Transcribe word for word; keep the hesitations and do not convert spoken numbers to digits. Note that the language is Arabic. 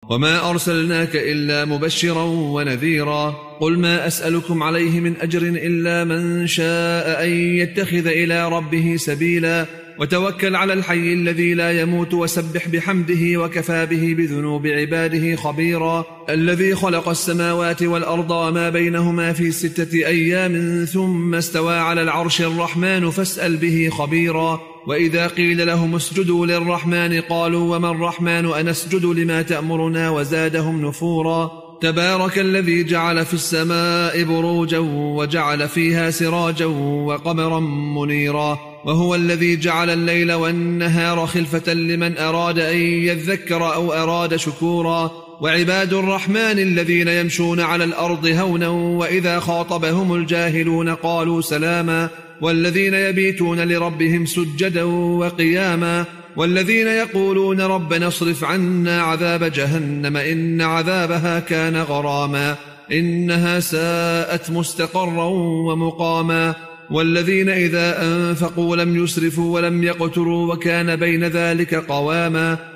وما أرسلناك إلا مبشرا ونذيرا قل ما أسألكم عليه من أجر إلا من شاء أن يتخذ إلى ربه سبيلا وتوكل على الحي الذي لا يموت وسبح بحمده وكفى به بذنوب عباده خبيرا الذي خلق السماوات والأرض وما بينهما في ستة أيام ثم استوى على العرش الرحمن فاسأل به خبيرا وإذا قيل لهم اسجدوا للرحمن قالوا وما الرحمن أنسجد لما تأمرنا وزادهم نفورا تبارك الذي جعل في السماء بروجا وجعل فيها سراجا وقمرا منيرا وهو الذي جعل الليل والنهار خلفة لمن أراد أن يذكر أو أراد شكورا وعباد الرحمن الذين يمشون على الأرض هونا وإذا خاطبهم الجاهلون قالوا سلاما والذين يبيتون لربهم سجدا وقياما والذين يقولون ربنا اصرف عنا عذاب جهنم إن عذابها كان غراما إنها ساءت مستقرا ومقاما والذين إذا أنفقوا لم يسرفوا ولم يقتروا وكان بين ذلك قواما